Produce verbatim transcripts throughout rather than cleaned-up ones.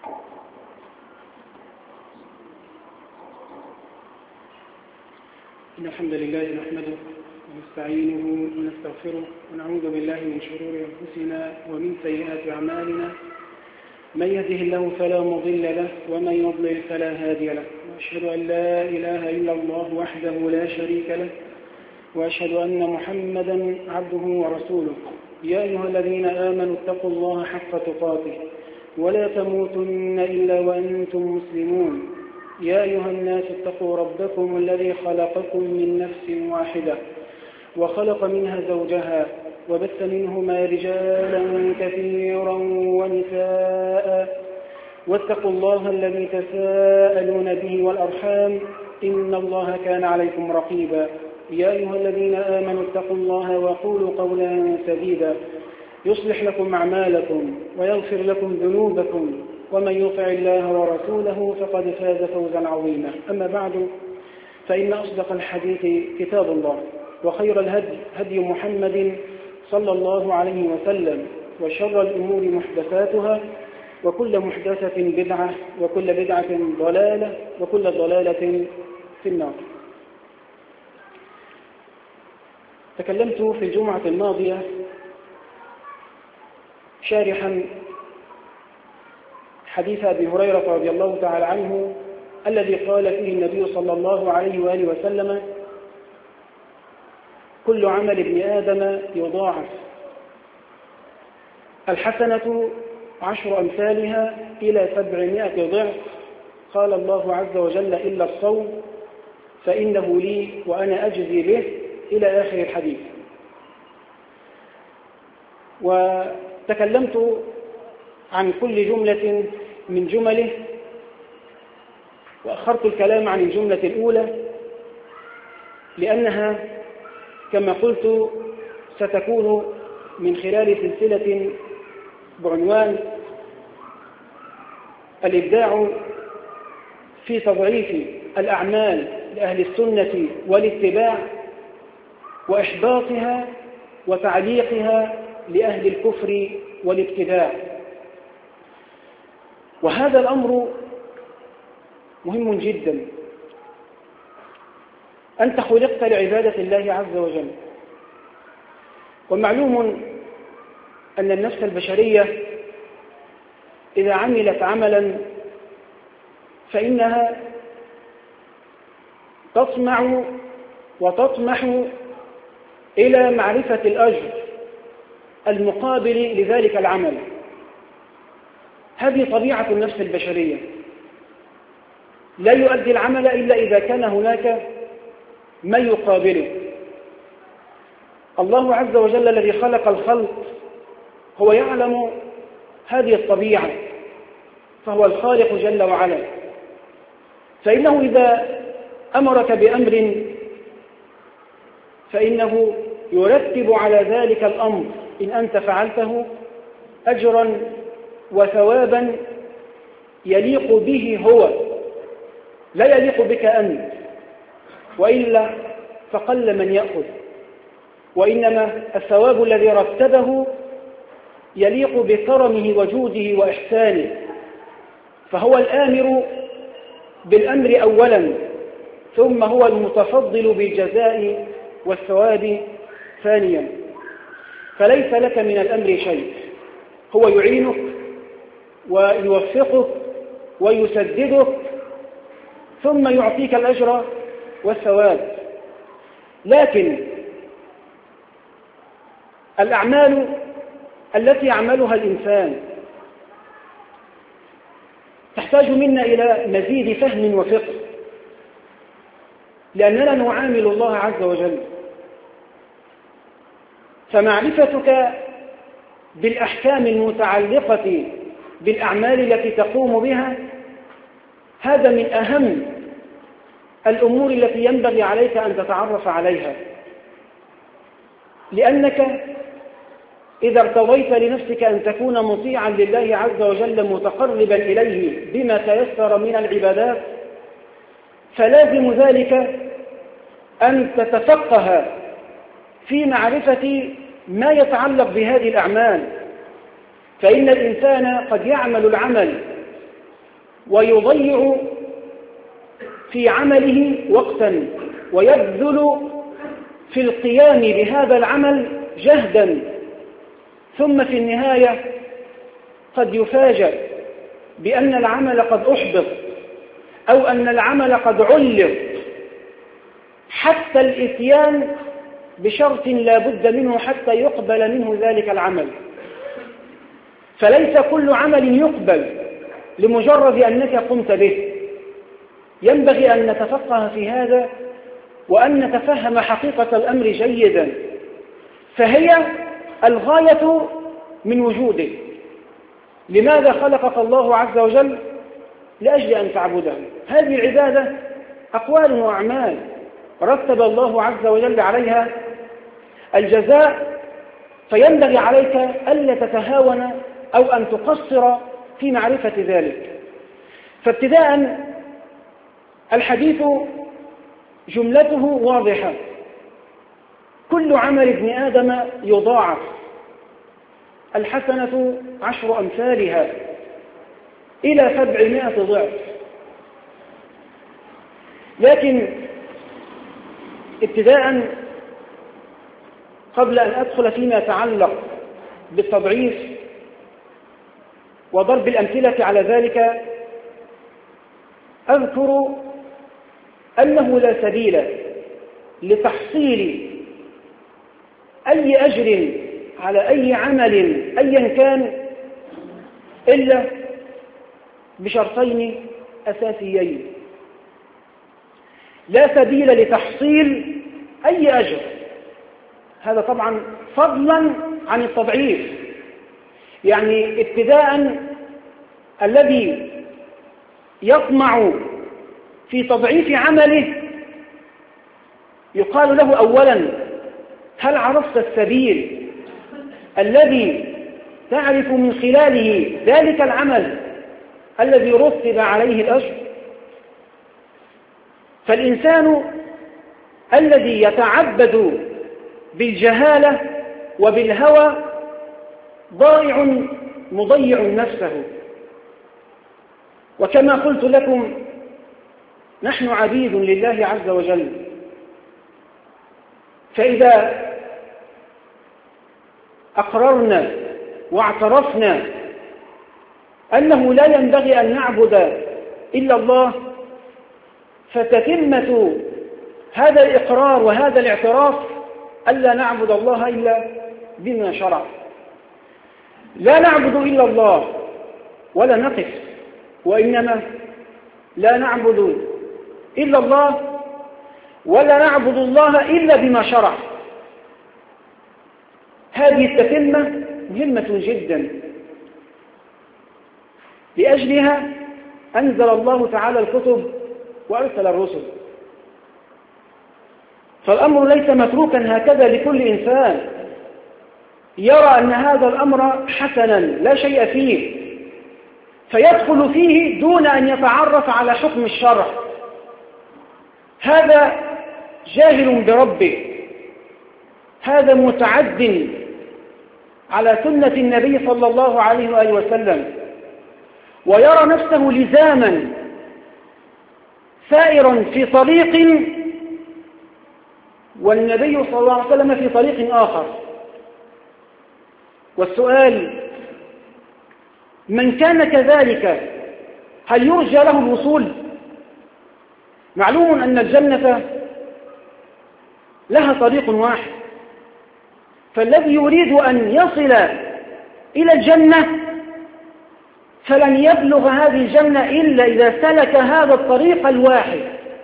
إن الحمد لله نحمده ونستعينه ونستغفره ونعوذ بالله من شرور أنفسنا ومن سيئات أعمالنا. من يهده الله فلا مضل له ومن يضلل فلا هادي له، وأشهد أن لا إله إلا الله وحده لا شريك له، وأشهد أن محمدا عبده ورسوله. يا أيها الذين آمنوا اتقوا الله حق تقاته ولا تموتن إلا وأنتم مسلمون. يا أيها الناس اتقوا ربكم الذي خلقكم من نفس واحدة وخلق منها زوجها وبث منهما رجالا كثيرا ونساء، واتقوا الله الذي تساءلون به والأرحام إن الله كان عليكم رقيبا. يا أيها الذين آمنوا اتقوا الله وقولوا قولا سديدا يصلح لكم أعمالكم ويغفر لكم ذنوبكم، ومن يطع الله ورسوله فقد فاز فوزا عظيما. أما بعد، فإن أصدق الحديث كتاب الله، وخير الهدي هدي محمد صلى الله عليه وسلم، وشر الأمور محدثاتها، وكل محدثة بدعة، وكل بدعة ضلالة، وكل ضلالة في النار. تكلمت في الجمعة الماضية شارحا حديث أبي هريرة رضي الله تعالى عنه الذي قال فيه النبي صلى الله عليه وآله وسلم: كل عمل ابن آدم يضاعف، الحسنة عشر أمثالها إلى سبعمائة ضعف. قال الله عز وجل: إلا الصوم فإنه لي وأنا أجزي به، إلى آخر الحديث. وتكلمت عن كل جملة من جمله، وأخرت الكلام عن الجملة الأولى لأنها كما قلت ستكون من خلال سلسلة بعنوان الإبداع في تضعيف الأعمال لأهل السنة والاتباع، وإحباطها وتعليقها لأهل الكفر والابتداع. وهذا الأمر مهم جدا. أنت خلقت لعبادة الله عز وجل، ومعلوم أن النفس البشرية إذا عملت عملا فإنها تطمع وتطمح إلى معرفة الأجر المقابل لذلك العمل. هذه طبيعة النفس البشرية، لا يؤدي العمل إلا إذا كان هناك ما يقابله. الله عز وجل الذي خلق الخلق هو يعلم هذه الطبيعة، فهو الخالق جل وعلا. فإنه إذا أمرك بأمر فإنه يرتب على ذلك الأمر إن أنت فعلته أجرا وثوابا يليق به هو، لا يليق بك أنت، وإلا فقل من يأخذ. وإنما الثواب الذي رتبه يليق بكرمه وجوده وإحسانه، فهو الآمر بالأمر أولا، ثم هو المتفضل بالجزاء والثواب ثانيا. فليس لك من الأمر شيء، هو يعينك ويوفقك ويسددك ثم يعطيك الأجر والثواب. لكن الأعمال التي يعملها الإنسان تحتاج منا إلى مزيد فهم وفقه، لأننا نعامل الله عز وجل. فمعرفتك بالأحكام المتعلقة بالأعمال التي تقوم بها هذا من أهم الأمور التي ينبغي عليك أن تتعرف عليها، لأنك إذا ارتضيت لنفسك أن تكون مطيعا لله عز وجل متقربا إليه بما تيسر من العبادات، فلازم ذلك أن تتفقه في معرفة ما يتعلق بهذه الأعمال. فإن الإنسان قد يعمل العمل ويضيع في عمله وقتا ويبذل في القيام بهذا العمل جهدا، ثم في النهاية قد يفاجأ بأن العمل قد أحبط أو أن العمل قد علق حتى الإتيان بشرط لا بد منه حتى يقبل منه ذلك العمل. فليس كل عمل يقبل لمجرد أنك قمت به. ينبغي أن نتفقه في هذا وأن نتفهم حقيقة الأمر جيدا، فهي الغاية من وجوده. لماذا خلقك الله عز وجل؟ لأجل أن تعبده. هذه العبادة أقوال وأعمال رتب الله عز وجل عليها الجزاء، فينبغي عليك ألا تتهاون أو أن تقصر في معرفة ذلك. فابتداء الحديث جملته واضحة: كل عمل ابن آدم يضاعف، الحسنة عشر أمثالها إلى سبعمائة ضعف. لكن ابتداء قبل أن أدخل فيما يتعلق بالتضعيف وضرب الأمثلة على ذلك، أذكر أنه لا سبيل لتحصيل أي أجر على أي عمل أيا كان إلا بشرطين أساسيين. لا سبيل لتحصيل أي أجر، هذا طبعا فضلا عن التضعيف. يعني ابتداء الذي يطمع في تضعيف عمله يقال له أولا: هل عرفت السبيل الذي تعرف من خلاله ذلك العمل الذي رتب عليه الأجر؟ فالإنسان الذي يتعبد بالجهالة وبالهوى ضائع مضيع نفسه. وكما قلت لكم، نحن عبيد لله عز وجل، فإذا أقررنا واعترفنا أنه لا ينبغي أن نعبد إلا الله، فتتمة هذا الإقرار وهذا الاعتراف ألا نعبد الله إلا بما شرع. لا نعبد إلا الله ولا نقف، وإنما لا نعبد إلا الله ولا نعبد الله إلا بما شرع. هذه التتمة مهمة جدا، لأجلها أنزل الله تعالى الكتب وأرسل الرسل. فالأمر ليس متروكا هكذا لكل إنسان يرى أن هذا الأمر حسنا لا شيء فيه فيدخل فيه دون أن يتعرف على حكم الشرع. هذا جاهل بربه، هذا متعد على سنة النبي صلى الله عليه وآله وسلم، ويرى نفسه لزاما سائرا في طريق والنبي صلى الله عليه وسلم في طريق آخر. والسؤال: من كان كذلك هل يرجى له الوصول؟ معلوم أن الجنة لها طريق واحد، فالذي يريد أن يصل إلى الجنة فلن يبلغ هذه الجنة إلا إذا سلك هذا الطريق الواحد.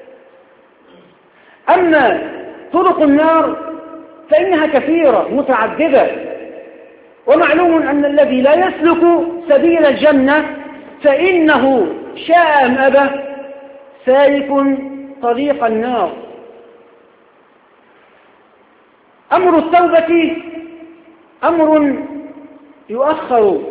أما طرق النار فإنها كثيرة متعددة، ومعلوم أن الذي لا يسلك سبيل الجنة فإنه شاء أم أبى سالك طريق النار. أمر التوبة أمر يؤخر،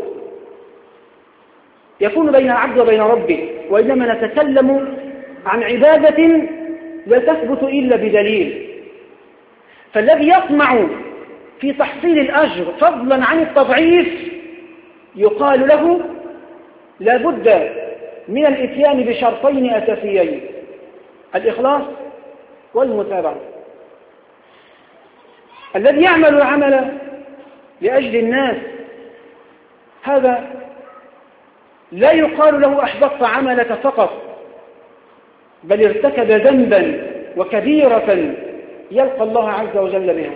يكون بين العبد وبين ربه، وإنما نتكلم عن عبادة لا تثبت إلا بدليل. فالذي يطمع في تحصيل الأجر فضلا عن التضعيف يقال له لا بد من الإتيان بشرطين أساسيين: الإخلاص والمتابعة. الذي يعمل العمل لأجل الناس هذا لا يقال له أحبطت عملك فقط، بل ارتكب ذنبا وكبيرة يلقى الله عز وجل بها.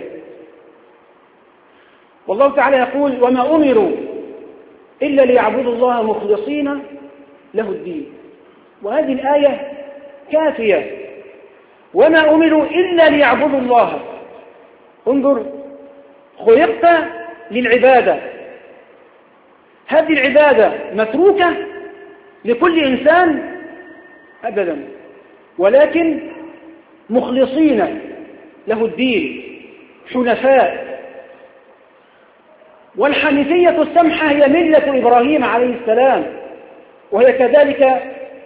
والله تعالى يقول: وما أمروا إلا ليعبدوا الله مخلصين له الدين. وهذه الآية كافية: وما أمروا إلا ليعبدوا الله. انظر، خلقت للعبادة، هذه العبادة متروكة لكل إنسان؟ أبدا، ولكن مخلصين له الدين، حنفاء. والحنيفية السمحة هي ملة إبراهيم عليه السلام، وهي كذلك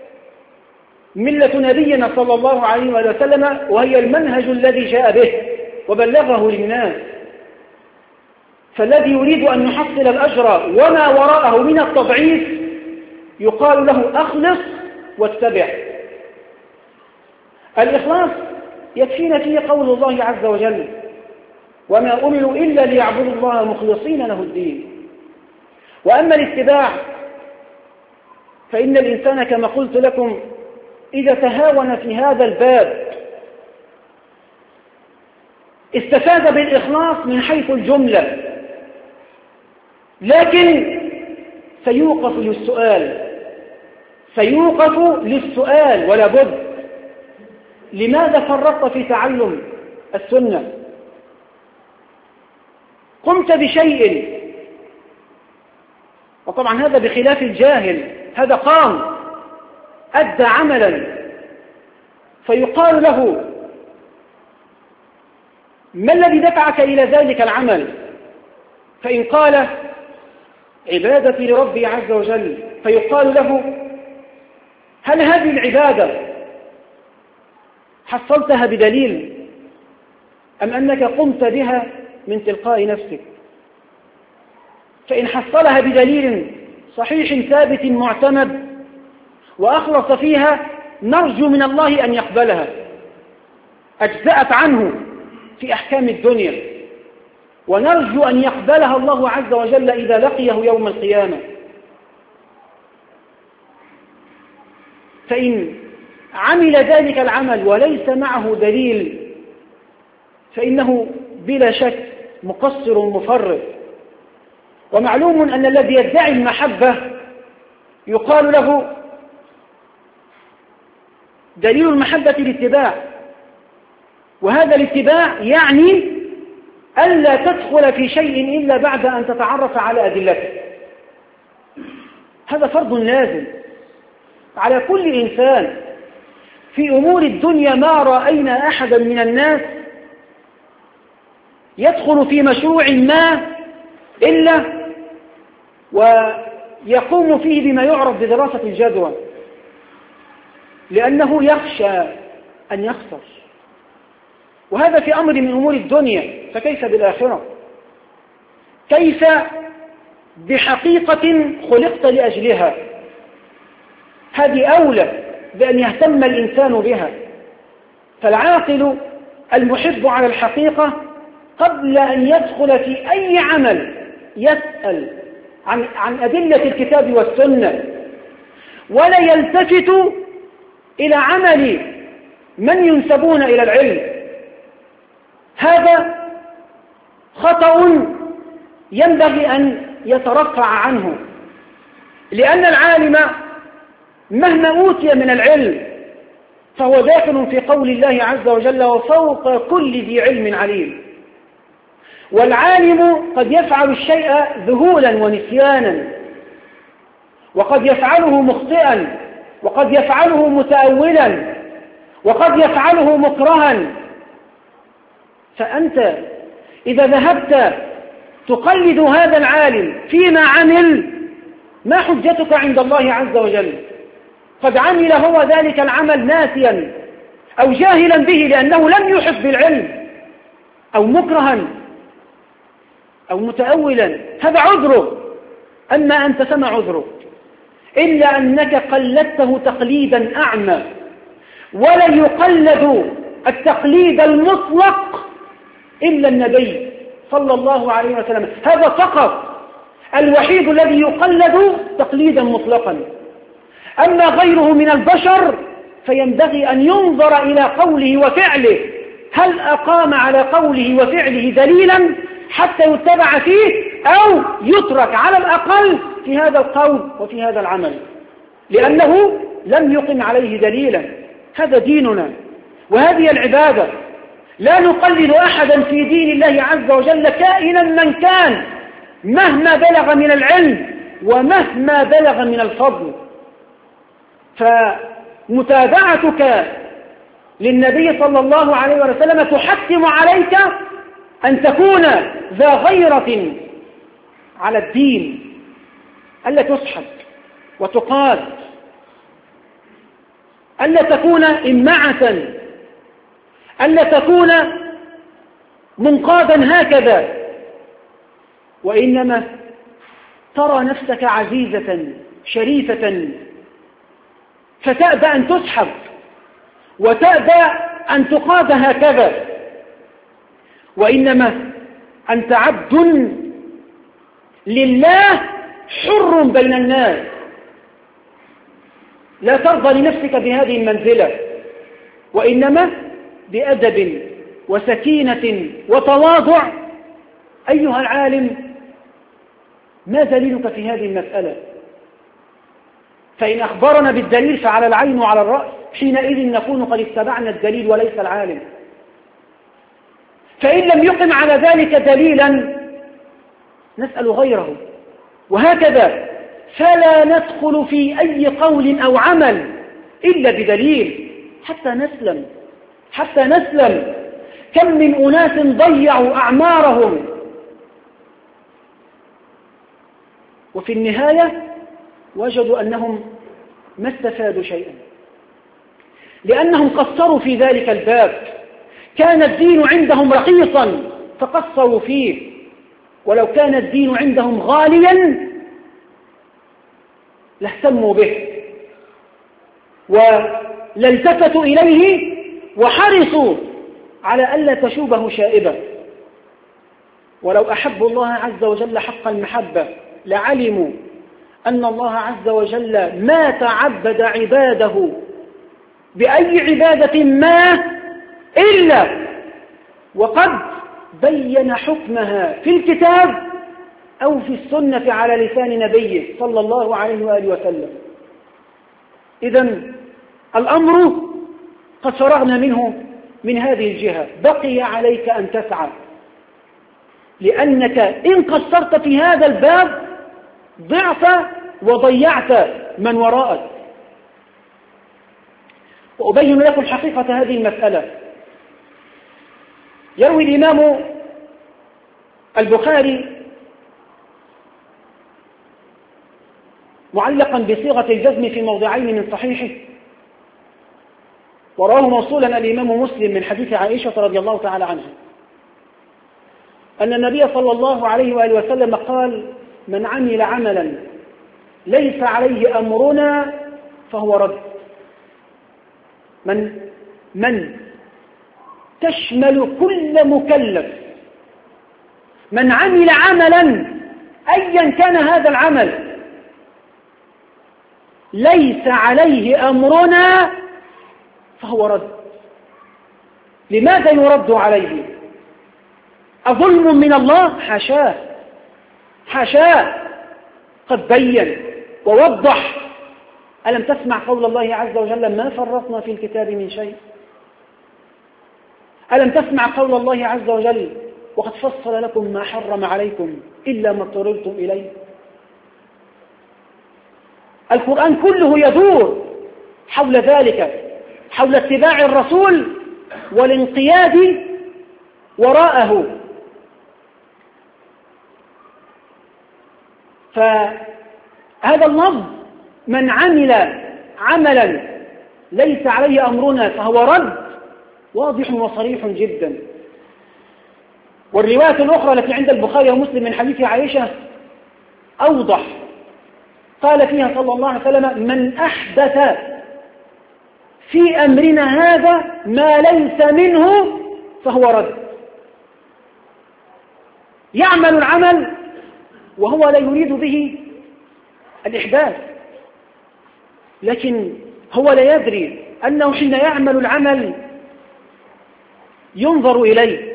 ملة نبينا صلى الله عليه وسلم، وهي المنهج الذي جاء به وبلغه للناس. فالذي يريد أن يحصل الأجر وما وراءه من التضعيف يقال له أخلص واتبع. الإخلاص يكفينا فيه قول الله عز وجل: وما أمروا إلا ليعبدوا الله مخلصين له الدين. وأما الاتباع فإن الإنسان كما قلت لكم إذا تهاون في هذا الباب استفاد بالإخلاص من حيث الجملة، لكن سيوقف للسؤال سيوقف للسؤال ولا بد: لماذا فرطت في تعلم السنة؟ قمت بشيء، وطبعا هذا بخلاف الجاهل، هذا قام أدى عملا، فيقال له: ما الذي دفعك إلى ذلك العمل؟ فإن قال: عبادتي لربي عز وجل، فيقال له: هل هذه العبادة حصلتها بدليل أم أنك قمت بها من تلقاء نفسك؟ فإن حصلها بدليل صحيح ثابت معتمد وأخلص فيها نرجو من الله أن يقبلها، أجزأت عنه في أحكام الدنيا، ونرجو أن يقبلها الله عز وجل إذا لقيه يوم القيامة. فإن عمل ذلك العمل وليس معه دليل فإنه بلا شك مقصر مفرط. ومعلوم أن الذي يدعي المحبة يقال له: دليل المحبة الاتباع، وهذا الاتباع يعني ألا تدخل في شيء إلا بعد أن تتعرف على أدلته. هذا فرض لازم على كل إنسان. في أمور الدنيا ما رأينا أحدا من الناس يدخل في مشروع ما إلا ويقوم فيه بما يعرف بدراسة الجدوى، لأنه يخشى أن يخسر. وهذا في أمر من أمور الدنيا، فكيف بالآخرة؟ كيف بحقيقة خلقت لأجلها؟ هذه أولى بأن يهتم الإنسان بها. فالعاقل المحب على الحقيقة قبل أن يدخل في أي عمل يسأل عن, عن أدلة الكتاب والسنة، ولا يلتفت إلى عمل من ينسبون إلى العلم. هذا خطأ ينبغي أن يترفع عنه، لأن العالم مهما أوتي من العلم فهو داخل في قول الله عز وجل: وفوق كل ذي علم عليم. والعالم قد يفعل الشيء ذهولا ونسيانا، وقد يفعله مخطئا، وقد يفعله متأولا، وقد يفعله مكرها. فأنت إذا ذهبت تقلد هذا العالم فيما عمل، ما حجتك عند الله عز وجل؟ قد عمل هو ذلك العمل ناسيا أو جاهلا به لأنه لم يحب بالعلم، أو مكرها أو متأولا، هذا عذره. أما أنت فما عذرك؟ إلا أنك قلدته تقليدا أعمى، ولا يقلد التقليد المطلق إلا النبي صلى الله عليه وسلم. هذا فقط الوحيد الذي يقلد تقليدا مطلقا. أما غيره من البشر فينبغي أن ينظر إلى قوله وفعله، هل أقام على قوله وفعله دليلا حتى يتبع فيه، أو يترك على الأقل في هذا القول وفي هذا العمل، لأنه لم يقم عليه دليلا. هذا ديننا وهذه العبادة. لا نقلد أحدا في دين الله عز وجل كائنا من كان، مهما بلغ من العلم ومهما بلغ من الفضل. فمتابعتك للنبي صلى الله عليه وسلم تحتم عليك أن تكون ذا غيرة على الدين، ألا تسحب وتقاد، ألا تكون إمعة، ألا تكون منقادا هكذا، وإنما ترى نفسك عزيزة شريفة فتأبى أن تسحب وتأبى أن تقاد هكذا، وإنما أنت عبد لله حر بين الناس. لا ترضى لنفسك بهذه المنزلة، وإنما بأدب وسكينة وتواضع. أيها العالم، ما دليلك في هذه المسألة؟ فإن أخبرنا بالدليل فعلى العين وعلى الرأس، حينئذ نكون قد اتبعنا الدليل وليس العالم. فإن لم يقم على ذلك دليلا نسأل غيره، وهكذا. فلا ندخل في أي قول أو عمل إلا بدليل حتى نسلم، حتى نسلم. كم من أناس ضيعوا أعمارهم وفي النهاية وجدوا أنهم ما استفادوا شيئا، لأنهم قصروا في ذلك الباب. كان الدين عندهم رخيصا فقصروا فيه، ولو كان الدين عندهم غاليا لاهتموا به ولالتفتوا إليه وحرصوا على ألا تشوبه شائبة. ولو أحبوا الله عز وجل حق المحبة لعلموا أن الله عز وجل ما تعبد عباده بأي عبادة ما إلا وقد بين حكمها في الكتاب أو في السنة على لسان نبيه صلى الله عليه وآله وسلم. إذن الأمر قد فرغنا منه من هذه الجهة، بقي عليك أن تسعى، لأنك إن قصرت في هذا الباب ضعت وضيعت من وراءك. وأبين لكم حقيقة هذه المسألة. يروي الإمام البخاري معلقا بصيغة الجزم في موضعين من صحيحه، وراه موصولا الإمام مسلم من حديث عائشة رضي الله تعالى عنها أن النبي صلى الله عليه وآله وسلم قال: من عمل عملا ليس عليه أمرنا فهو رد. من من تشمل كل مكلف. من عمل عملا أيا كان هذا العمل ليس عليه أمرنا فهو رد. لماذا يرد عليه؟ أظلم من الله؟ حاشاه حاشاه، قد بين ووضح. ألم تسمع قول الله عز وجل: ما فرطنا في الكتاب من شيء؟ ألم تسمع قول الله عز وجل: وقد فصل لكم ما حرم عليكم إلا ما اضطررتم إليه؟ القرآن كله يدور حول ذلك، حول اتباع الرسول والانقياد وراءه. فهذا اللفظ من عمل عملا ليس عليه أمرنا فهو رد واضح وصريح جدا. والرواية الأخرى التي عند البخاري ومسلم من حديث عائشة أوضح، قال فيها صلى الله عليه وسلم: من أحدث في أمرنا هذا ما ليس منه فهو رد. يعمل العمل وهو لا يريد به الإحداث، لكن هو لا يدري أنه حين يعمل العمل ينظر إليه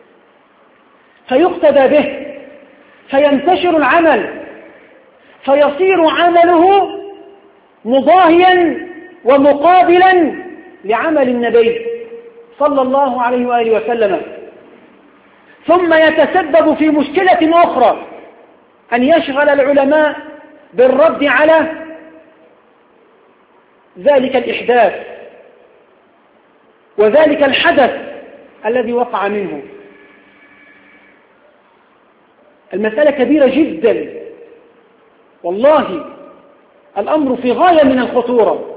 فيقتدى به فينتشر العمل فيصير عمله مضاهيا ومقابلا لعمل النبي صلى الله عليه وآله وسلم، ثم يتسبب في مشكلة أخرى، أن يشغل العلماء بالرد على ذلك الإحداث وذلك الحدث الذي وقع منه. المسألة كبيرة جدا والله، الأمر في غاية من الخطورة.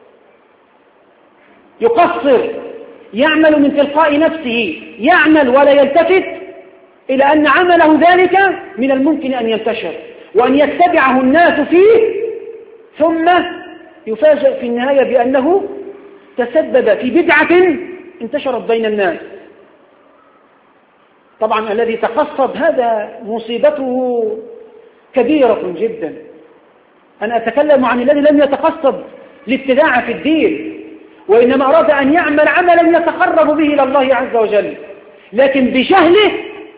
يقصر، يعمل من تلقاء نفسه، يعمل ولا يلتفت إلى أن عمله ذلك من الممكن أن ينتشر وأن يتبعه الناس فيه، ثم يفاجأ في النهاية بأنه تسبب في بدعة انتشرت بين الناس. طبعا الذي تقصد هذا مصيبته كبيرة جدا. أنا أتكلم عن الذي لم يتقصد الابتداع في الدين، وإنما أراد أن يعمل عملا يتقرب به إلى الله عز وجل، لكن بجهله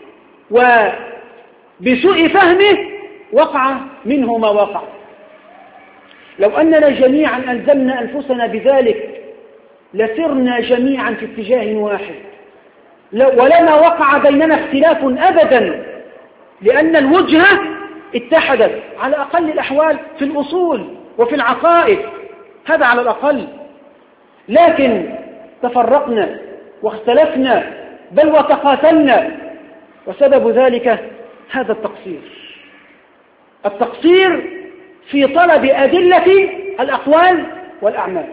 وبسوء فهمه وقع منه ما وقع. لو أننا جميعا ألزمنا أنفسنا بذلك لسرنا جميعا في اتجاه واحد، ولما وقع بيننا اختلاف أبدا، لأن الوجهة اتحدت على أقل الأحوال في الأصول وفي العقائد، هذا على الأقل. لكن تفرقنا واختلفنا بل وتقاتلنا، وسبب ذلك هذا التقصير التقصير في طلب أدلة الأقوال والأعمال.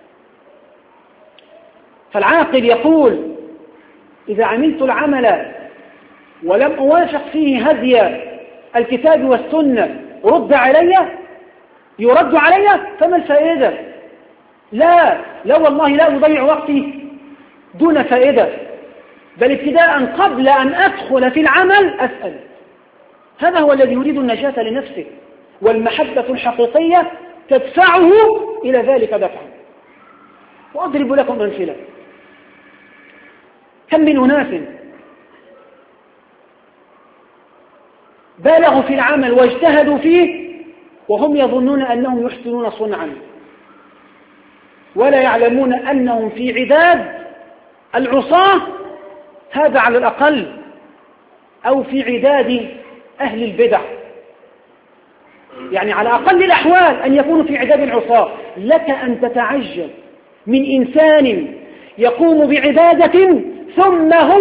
فالعاقل يقول: إذا عملت العمل ولم أوافق فيه هدي الكتاب والسنة رد علي، يرد علي، فما الفائدة؟ لا لا والله لا أضيع وقتي دون فائدة، بل ابتداء قبل أن أدخل في العمل أسأل. هذا هو الذي يريد النجاة لنفسه، والمحبة الحقيقية تدفعه إلى ذلك دفعا. وأضرب لكم أمثلة. كم من أناس بالغوا في العمل واجتهدوا فيه وهم يظنون أنهم يحسنون صنعا، ولا يعلمون أنهم في عداد العصاة، هذا على الأقل، أو في عداد أهل البدع. يعني على أقل الأحوال أن يكونوا في عداد العصاة. لك أن تتعجب من إنسان يقوم بعبادة ثم هو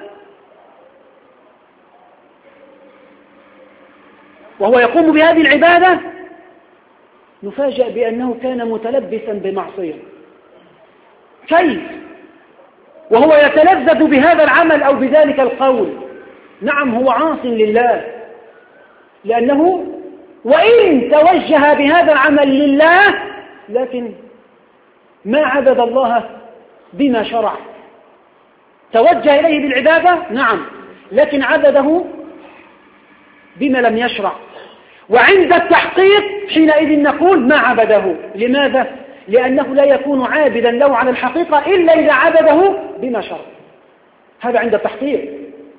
وهو يقوم بهذه العبادة نفاجأ بأنه كان متلبسا بمعصية. كيف وهو يتلذذ بهذا العمل أو بذلك القول؟ نعم هو عاص لله، لأنه وإن توجه بهذا العمل لله لكن ما عبد الله بما شرع. توجه إليه بالعبادة نعم، لكن عبده بما لم يشرع. وعند التحقيق حينئذ نقول ما عبده. لماذا؟ لأنه لا يكون عابدا له على الحقيقة إلا إذا عبده بما شرع. هذا عند التحقيق.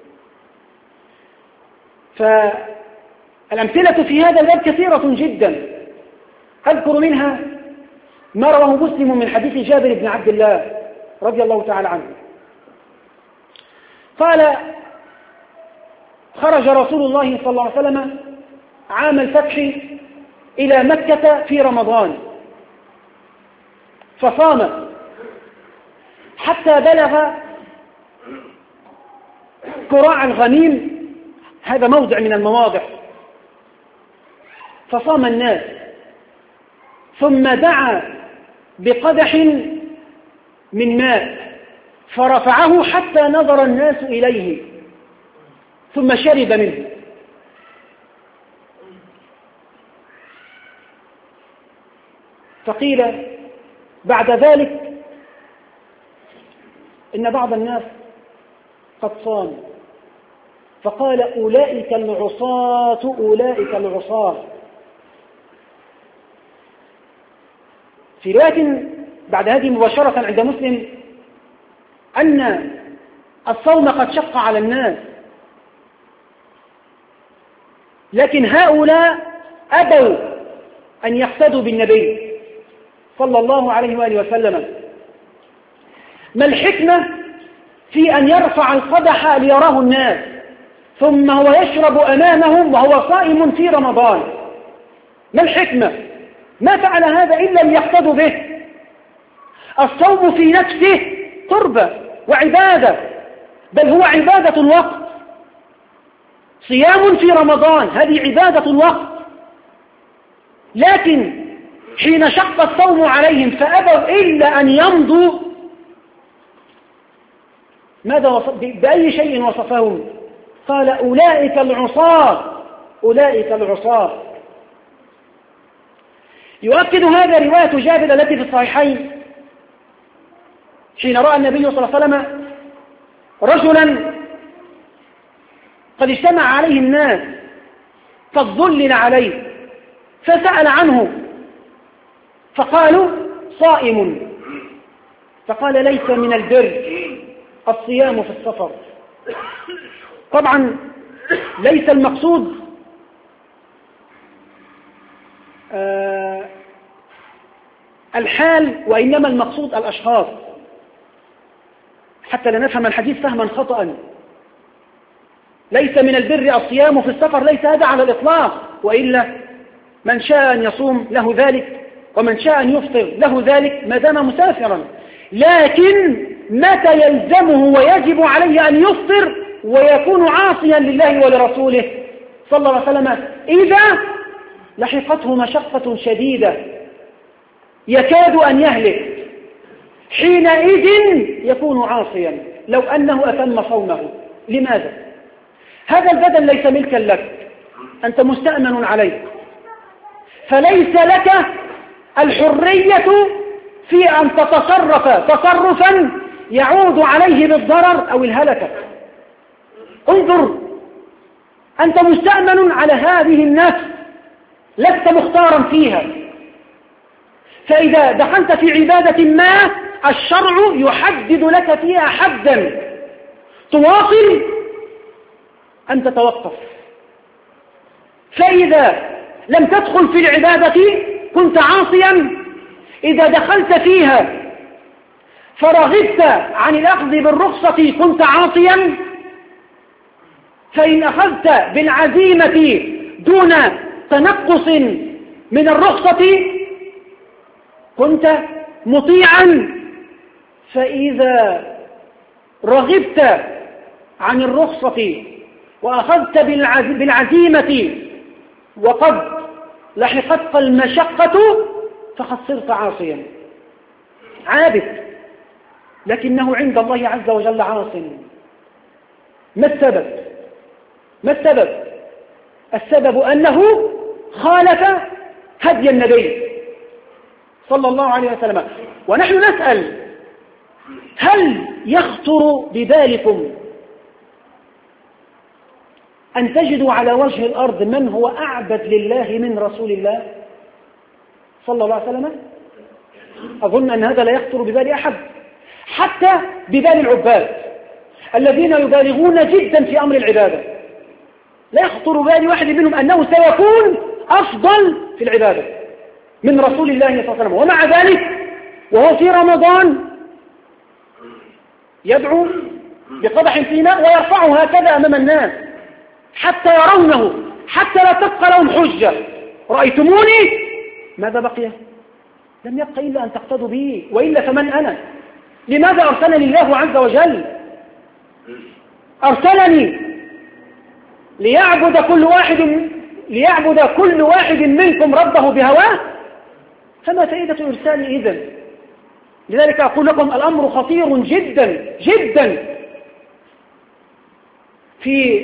فالأمثلة في هذا الباب كثيرة جدا. أذكر منها ما رواه مسلم من حديث جابر بن عبد الله رضي الله تعالى عنه قال: خرج رسول الله صلى الله عليه وسلم عام الفتح إلى مكة في رمضان، فصام حتى بلغ كراع الغميم، هذا موضع من المواضع، فصام الناس، ثم دعا بقدح من ماء فرفعه حتى نظر الناس إليه ثم شرب منه. فقيل بعد ذلك إن بعض الناس قد صام، فقال أولئك العصاة أولئك العصاة. في رواية بعد هذه مباشرة عند مسلم أن الصوم قد شق على الناس، لكن هؤلاء أبوا أن يقتدوا بالنبي صلى الله عليه وآله وسلم. ما الحكمة في أن يرفع القدح ليراه الناس ثم هو يشرب أمامهم وهو صائم في رمضان؟ ما الحكمة؟ ما فعل هذا إلا ليقتدوا به. الصوم في نفسه قربة وعبادة، بل هو عبادة الوقت. صيام في رمضان هذه عبادة الوقت، لكن حين شق الصوم عليهم فأبوا إلا أن يمضوا، ماذا وصف بأي شيء وصفهم؟ قال أولئك العصاة أولئك العصاة. يؤكد هذا رواية جابر التي في الصحيحين حين رأى النبي صلى الله عليه وسلم رجلا قد اجتمع عليه الناس قد ظلل عليه، فسأل عنه فقالوا صائم، فقال ليس من البر الصيام في السفر. طبعا ليس المقصود آه الحال، وإنما المقصود الأشخاص، حتى لا نفهم الحديث فهما خطأ. ليس من البر الصيام في السفر، ليس هذا على الإطلاق، وإلا من شاء أن يصوم له ذلك ومن شاء أن يفطر له ذلك ما دام مسافرا، لكن متى يلزمه ويجب عليه أن يفطر ويكون عاصيا لله ولرسوله صلى الله عليه وسلم؟ إذا لحقته مشقة شديدة يكاد أن يهلك، حينئذ يكون عاصيا لو أنه أتم صومه. لماذا؟ هذا البدن ليس ملكا لك، أنت مستأمن عليه، فليس لك الحرية في أن تتصرف تصرفا يعود عليه بالضرر أو الهلكة. انظر، أنت مستأمن على هذه النفس، لست مختارا فيها، فإذا دخلت في عبادة ما الشرع يحدد لك فيها حدا، تواصل أن تتوقف. فإذا لم تدخل في العبادة كنت عاصيا، إذا دخلت فيها فرغبت عن الأخذ بالرخصة كنت عاصيا، فإن أخذت بالعزيمة دون تنقص من الرخصة كنت مطيعا، فإذا رغبت عن الرخصة وأخذت بالعزيمة وقد لحقتك المشقة فقد صرت عاصيا عابد، لكنه عند الله عز وجل عاص. ما السبب؟ ما السبب؟ السبب أنه خالف هدي النبي صلى الله عليه وسلم. ونحن نسأل: هل يخطر ببالكم أن تجدوا على وجه الأرض من هو أعبد لله من رسول الله صلى الله عليه وسلم؟ أظن أن هذا لا يخطر ببال أحد، حتى ببال العباد الذين يبالغون جدا في أمر العبادة. لا يخطر ببال واحد منهم أنه سيكون أفضل في العبادة من رسول الله صلى الله عليه وسلم، ومع ذلك وهو في رمضان يدعو بقدح في ماء ويرفعه هكذا أمام الناس حتى يرونه، حتى لا تبقى لهم حجة. رأيتموني؟ ماذا بقي؟ لم يبقى إلا أن تقتدوا بي، وإلا فمن أنا؟ لماذا أرسلني الله عز وجل؟ أرسلني ليعبد كل واحد ليعبد كل واحد منكم ربه بهواه، فما فائدة إرسالي إذن؟ لذلك أقول لكم الأمر خطير جدا جدا. في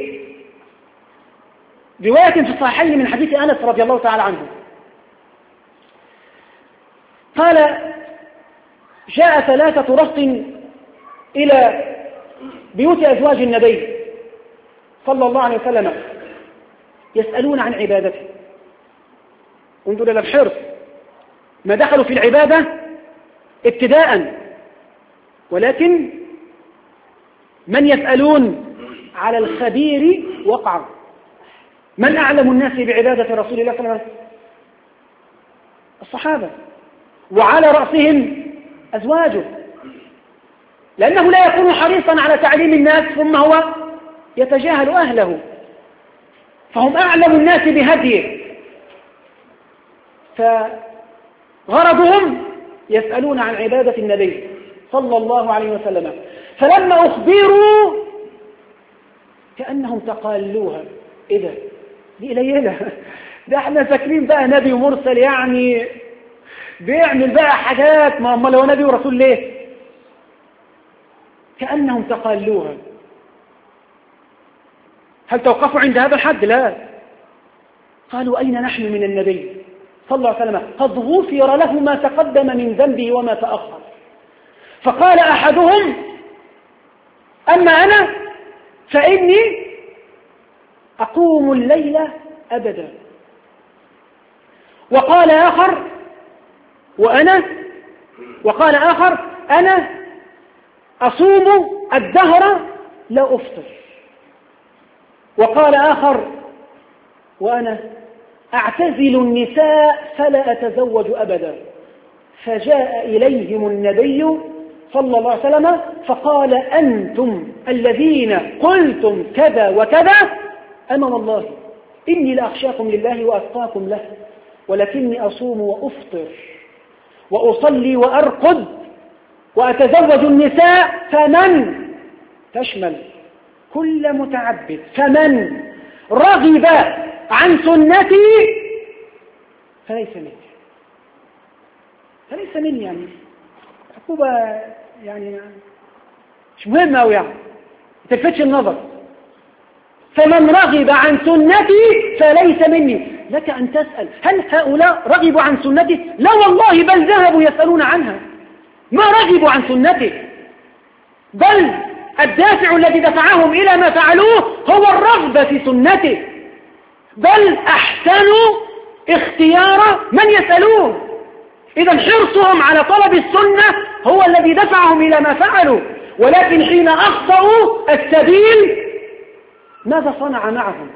رواية في الصحيحين من حديث أنس رضي الله تعالى عنه قال جاء ثلاثة رهط إلى بيوت أزواج النبي صلى الله عليه وسلم يسألون عن عبادته. انظر إلى الحرص، ما دخلوا في العبادة ابتداء، ولكن من يسألون على الخبير وقعا. من أعلم الناس بعبادة رسول الله صلى الله عليه وسلم؟ الصحابة، وعلى رأسهم أزواجه، لأنه لا يكون حريصا على تعليم الناس ثم هو يتجاهل أهله، فهم أعلم الناس بهديه، فغرضهم يسألون عن عبادة النبي صلى الله عليه وسلم. فلما أخبروا كأنهم تقالوها، إيه ده؟ دي قليلة، ده احنا فاكرين بقى نبي مرسل يعني بيعمل بقى حاجات، ما هم لو نبي ورسول ليه؟ كأنهم تقالوها. هل توقفوا عند هذا الحد؟ لا، قالوا أين نحن من النبي صلى الله عليه وسلم؟ قد غفر له ما تقدم من ذنبه وما تأخر. فقال أحدهم أما أنا فإني أقوم الليل أبدا. وقال آخر وأنا وقال آخر أنا أصوم الدهر لا أفطر. وقال آخر وأنا أعتزل النساء فلا أتزوج أبدا. فجاء إليهم النبي صلى الله عليه وسلم فقال أنتم الذين قلتم كذا وكذا، أما والله إني لأخشاكم لله وأتقاكم له، ولكني أصوم وأفطر وأصلي وأرقد وأتزوج النساء، فمن تشمل كل متعبد، فمن رغب عن سنتي فليس مني. فليس مني يعني عقوبة يعني مش مهمة أوي، يعني ما تلفتش النظر. فمن رغب عن سنتي فليس مني. لك أن تسأل هل هؤلاء رغبوا عن سنته؟ لا والله، بل ذهبوا يسألون عنها، ما رغبوا عن سنته، بل الدافع الذي دفعهم إلى ما فعلوه هو الرغبة في سنته، بل أحسنوا اختيار من يسألون. إذا حرصهم على طلب السنة هو الذي دفعهم إلى ما فعلوا، ولكن حين أخطأوا السبيل ماذا صنع معهم؟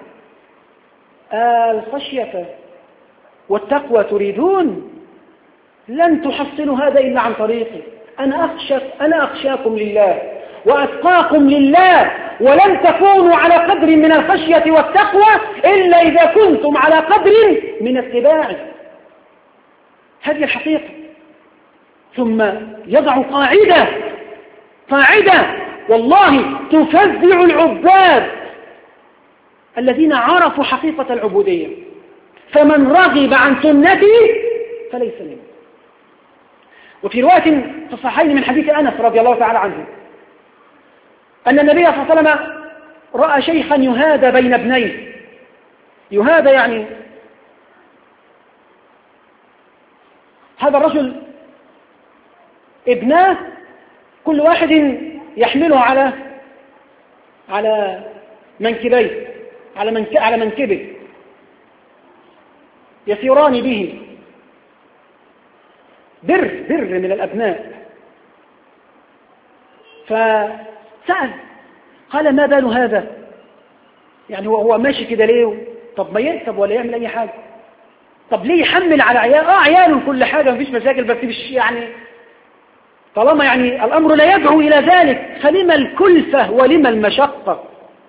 الخشية والتقوى تريدون، لن تحصلوا هذا إلا عن طريقي. أنا أخشى أنا أخشاكم لله وأتقاكم لله، ولن تكونوا على قدر من الخشية والتقوى إلا إذا كنتم على قدر من اتباعي. هذه الحقيقة. ثم يضع قاعدة قاعدة والله تفزع العباد الذين عرفوا حقيقة العبودية. فمن رغب عن سنتي فليس مني. وفي رواية في الصحيحين من حديث أنس رضي الله تعالى عنه أن النبي صلى الله عليه وسلم رأى شيخا يهادى بين ابنيه. يهادى يعني هذا الرجل ابناه كل واحد يحمله على على منكبيه، على منك على منكبه، يسيران به، بر بر من الأبناء. فسأل قال ما بال هذا؟ يعني هو هو ماشي كده ليه؟ طب ما يكتب ولا يعمل أي حاجة؟ طب ليه يحمل على عيال؟ اه عياله كل حاجة مفيش مشاكل، بس مش يعني طالما يعني الأمر لا يدعو إلى ذلك فلما الكلفة ولما المشقة؟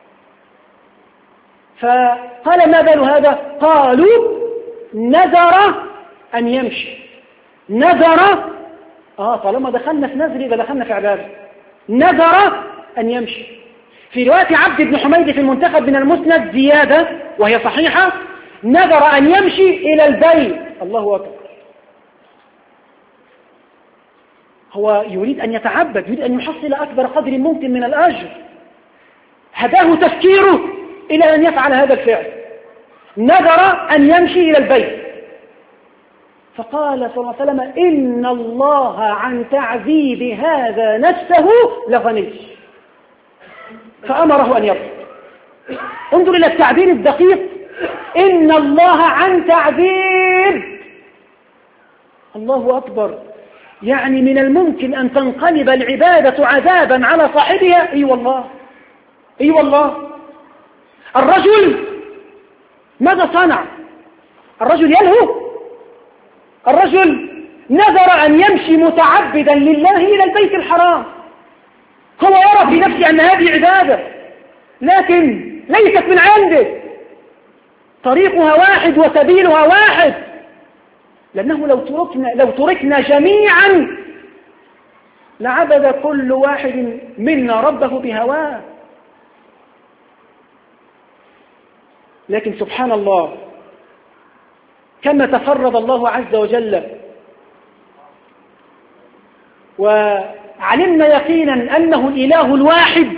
فقال ما بال هذا؟ قالوا نذر أن يمشي. نذر آه طالما دخلنا في نذر يبقى دخلنا في عبادة. نذر أن يمشي. في رواية عبد بن حميد في المنتخب من المسند زيادة وهي صحيحة: نذر أن يمشي إلى البيت. الله أكبر. هو يريد أن يتعبد، يريد أن يحصل أكبر قدر ممكن من الأجر. هداه تفكيره إلى أن يفعل هذا الفعل. نذر أن يمشي إلى البيت. فقال صلى الله عليه وسلم إن الله عن تعذيب هذا نفسه لغني، فأمره أن يضرب. انظر إلى التعبير الدقيق، إن الله عن تعذيب. الله أكبر، يعني من الممكن أن تنقلب العبادة عذابا على صاحبها. اي والله اي والله. الرجل ماذا صنع؟ الرجل يلهو، الرجل نذر أن يمشي متعبدا لله إلى البيت الحرام، هو يرى في نفسه أن هذه عبادة، لكن ليست من عنده، طريقها واحد وسبيلها واحد، لأنه لو تركنا, لو تركنا جميعا لعبد كل واحد منا ربه بهواه. لكن سبحان الله كما تفرد الله عز وجل، وعلمنا يقينا أنه الإله الواحد،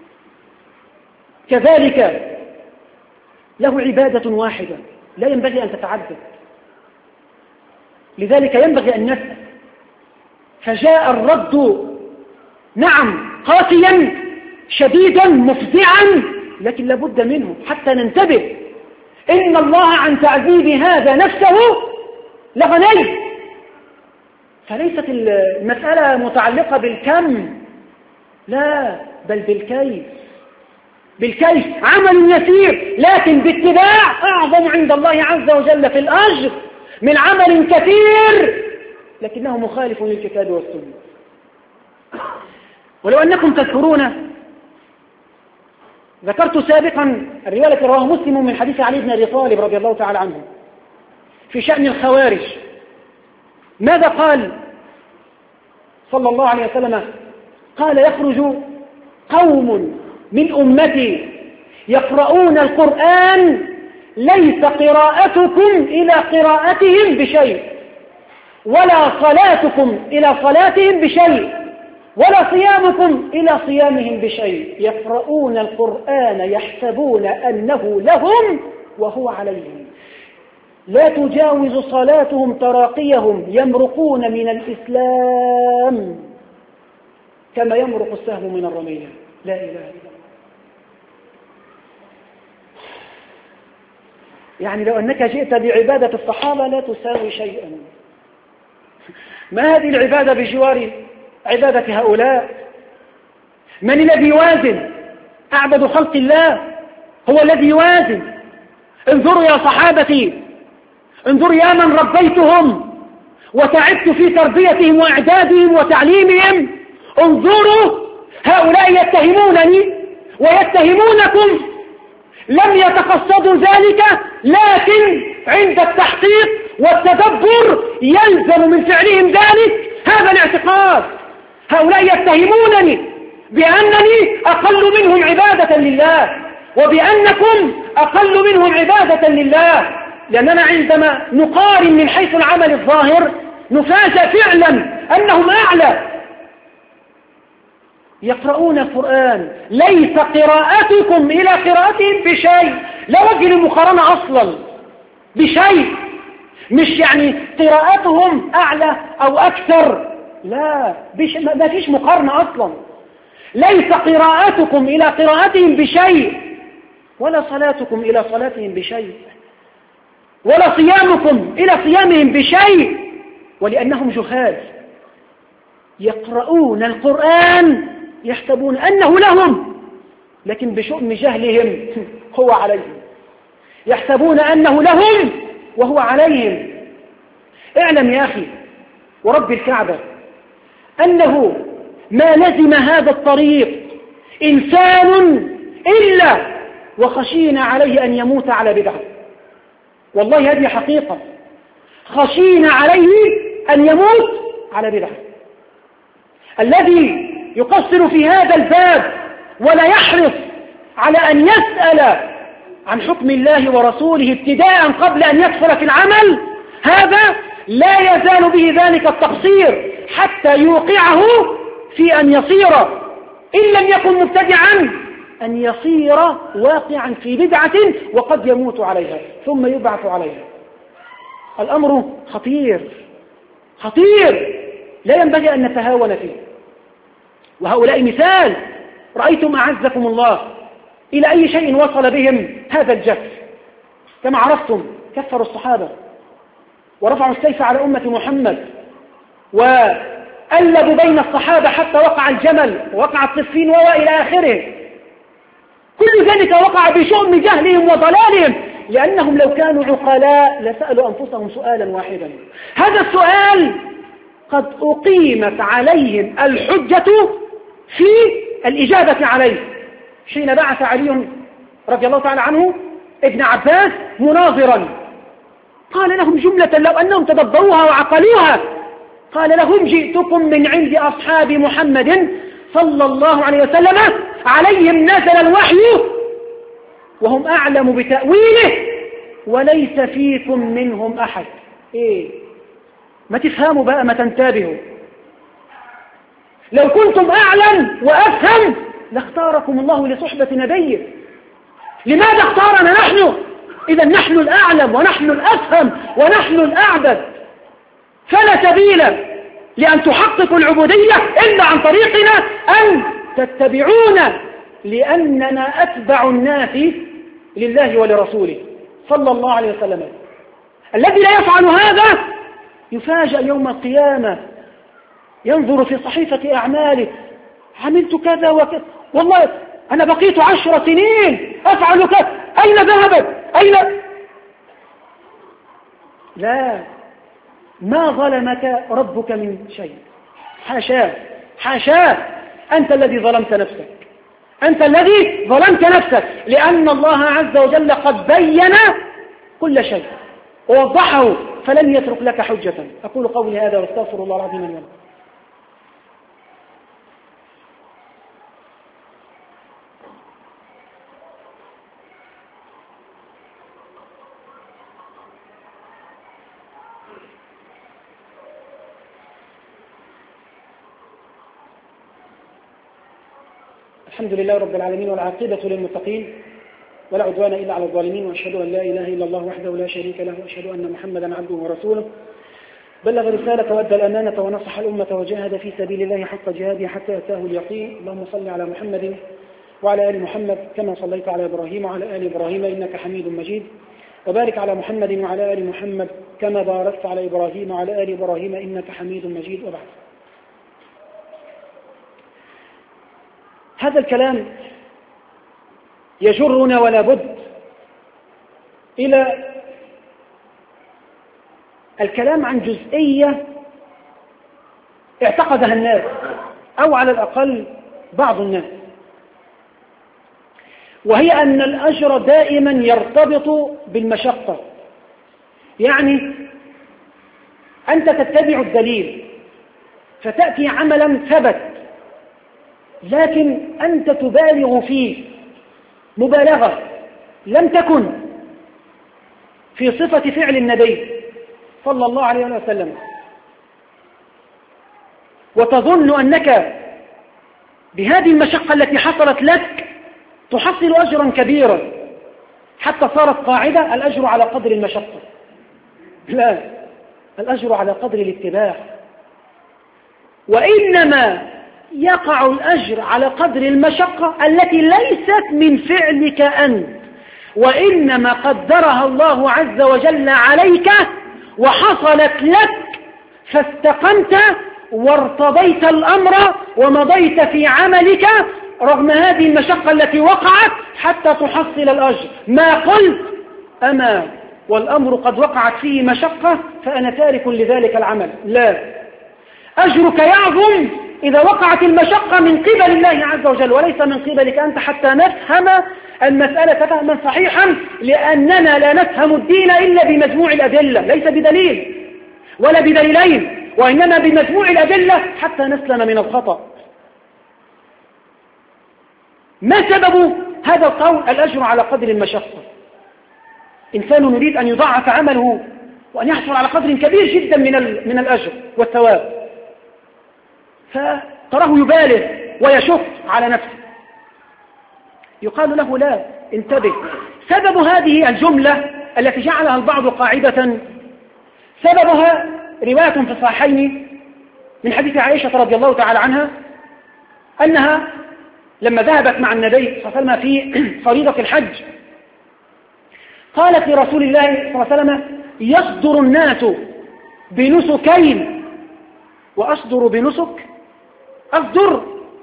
كذلك له عبادة واحدة لا ينبغي أن تتعدد، لذلك ينبغي أن نسأل. فجاء الرد نعم قاسيا شديدا مفزعا، لكن لابد منه حتى ننتبه. إن الله عن تعذيب هذا نفسه لغني. فليست المسألة متعلقة بالكم، لا، بل بالكيف. بالكيف عمل يسير لكن باتباع أعظم عند الله عز وجل في الأجر من عمل كثير لكنه مخالف للكتاب والسنة. ولو أنكم تذكرون، ذكرت سابقا الرواية رواه مسلم من حديث علي بن أبي طالب رضي الله تعالى عنه في شأن الخوارج. ماذا قال صلى الله عليه وسلم؟ قال يخرج قوم من أمتي يقرؤون القرآن ليس قراءتكم إلى قراءتهم بشيء، ولا صلاتكم إلى صلاتهم بشيء، ولا صيامكم إلى صيامهم بشيء، يقرؤون القرآن يحسبون أنه لهم وهو عليهم، لا تجاوز صلاتهم تراقيهم، يمرقون من الإسلام كما يمرق السهم من الرمية. لا إله إلا الله. يعني لو أنك جئت بعبادة الصحابة لا تساوي شيئا. ما هذه العبادة بجوار عبادة هؤلاء؟ من الذي يوازن؟ أعبد خلق الله هو الذي يوازن. انظروا يا صحابتي، انظروا يا من ربيتهم وتعبت في تربيتهم وإعدادهم وتعليمهم، انظروا هؤلاء يتهمونني ويتهمونكم، لم يتقصدوا ذلك، لكن عند التحقيق والتدبر يلزم من فعلهم ذلك هذا الاعتقاد. هؤلاء يتهمونني بأنني أقل منهم عبادة لله، وبأنكم أقل منهم عبادة لله، لأننا عندما نقارن من حيث العمل الظاهر نفاجأ فعلا أنهم أعلى. يقرؤون القرآن ليس قراءتكم إلى قراءتهم بشيء، لا وجه للمقارنة أصلا بشيء، مش يعني قراءتهم أعلى أو أكثر، لا، ما فيش مقارنة أصلا. ليس قراءتكم إلى قراءتهم بشيء، ولا صلاتكم إلى صلاتهم بشيء، ولا صيامكم إلى صيامهم بشيء، ولأنهم جهال يقرؤون القرآن يحسبون أنه لهم، لكن بشؤم جهلهم هو عليهم، يحسبون أنه لهم وهو عليهم. اعلم يا أخي ورب الكعبة أنه ما لزم هذا الطريق إنسان إلا وخشينا عليه أن يموت على بدعة. والله هذه حقيقة، خشينا عليه أن يموت على بدعة. الذي يقصر في هذا الباب ولا يحرص على أن يسأل عن حكم الله ورسوله ابتداء قبل أن يدخل في العمل، هذا لا يزال به ذلك التقصير حتى يوقعه في أن يصير، إن لم يكن مبتدعا، أن يصير واقعا في بدعة وقد يموت عليها ثم يبعث عليها. الأمر خطير خطير لا ينبغي أن نتهاون فيه. وهؤلاء مثال، رأيتم أعزكم الله إلى أي شيء وصل بهم هذا الجف. كما عرفتم كفروا الصحابة ورفعوا السيف على أمة محمد وألبوا بين الصحابة حتى وقع الجمل ووقع الصفين وإلى آخره. كل ذلك وقع بشؤم جهلهم وضلالهم، لأنهم لو كانوا عقلاء لسألوا أنفسهم سؤالا واحدا. هذا السؤال قد أقيمت عليهم الحجة في الإجابة عليه حين بعث علي رضي الله تعالى عنه ابن عباس مناظرا، قال لهم جملة لو أنهم تدبروها وعقلوها، قال لهم جئتكم من عند أصحاب محمد صلى الله عليه وسلم عليهم نزل الوحي وهم أعلم بتأويله وليس فيكم منهم أحد. إيه ما تفهموا بقى، ما تنتبهوا. لو كنتم أعلم وأفهم لاختاركم الله لصحبة نبيه. لماذا اختارنا نحن؟ إذا نحن الأعلم ونحن الأفهم ونحن الأعبد، فلا سبيل لأن تحققوا العبودية إلا عن طريقنا أن تتبعونا، لأننا أتبع الناس لله ولرسوله صلى الله عليه وسلم. الذي لا يفعل هذا يفاجأ يوم القيامة، ينظر في صحيفة أعماله، عملت كذا وكذا، والله أنا بقيت عشر سنين أفعل كذا، أين ذهبت؟ أين؟ لا، ما ظلمك ربك من شيء، حاشاه حاشاه، أنت الذي ظلمت نفسك، أنت الذي ظلمت نفسك، لأن الله عز وجل قد بين كل شيء ووضحه فلن يترك لك حجة. أقول قولي هذا واستغفر الله العظيم لي ولكم. الحمد لله رب العالمين والعاقبة للمتقين ولا عدوان إلا على الظالمين، وأشهد أن لا إله إلا الله وحده لا شريك له، وأشهد أن محمدا عبده ورسوله بلغ رسالة وأدى الأمانة ونصح الأمة وجاهد في سبيل الله حق جهاده حتى أتاه اليقين. اللهم صل على محمد وعلى آل محمد كما صليت على إبراهيم وعلى آل إبراهيم إنك حميد مجيد، وبارك على محمد وعلى آل محمد كما باركت على إبراهيم وعلى آل إبراهيم إنك حميد مجيد. وبعد، هذا الكلام يجرنا ولا بد إلى الكلام عن جزئية اعتقدها الناس أو على الأقل بعض الناس، وهي أن الأجر دائما يرتبط بالمشقة. يعني أنت تتبع الدليل فتأتي عملا ثبت، لكن أنت تبالغ فيه مبالغة لم تكن في صفة فعل النبي صلى الله عليه وسلم، وتظن أنك بهذه المشقة التي حصلت لك تحصل أجرا كبيرا، حتى صارت قاعدة الأجر على قدر المشقة. لا، الأجر على قدر الاتباع، وإنما يقع الأجر على قدر المشقة التي ليست من فعلك أنت، وإنما قدرها الله عز وجل عليك وحصلت لك فاستقمت وارتضيت الأمر ومضيت في عملك رغم هذه المشقة التي وقعت حتى تحصل الأجر. ما قلت أما والأمر قد وقعت فيه مشقة فأنا تارك لذلك العمل، لا، أجرك يعظم إذا وقعت المشقة من قبل الله عز وجل وليس من قبلك أنت، حتى نفهم المسألة فهما صحيحا، لأننا لا نفهم الدين إلا بمجموع الأدلة، ليس بدليل ولا بدليلين، وإنما بمجموع الأدلة حتى نسلم من الخطأ. ما سبب هذا القول الأجر على قدر المشقة؟ إنسان يريد أن يضاعف عمله وأن يحصل على قدر كبير جدا من من الأجر والثواب، فتراه يبالغ ويشق على نفسه، يقال له لا، انتبه. سبب هذه الجملة التي جعلها البعض قاعدة سببها رواية في الصحيحين من حديث عائشة رضي الله تعالى عنها أنها لما ذهبت مع النبي صلى الله عليه وسلم في فريضة الحج قالت لرسول الله صلى الله عليه وسلم: يصدر الناس بنسكين وأصدر بنسك. أصدر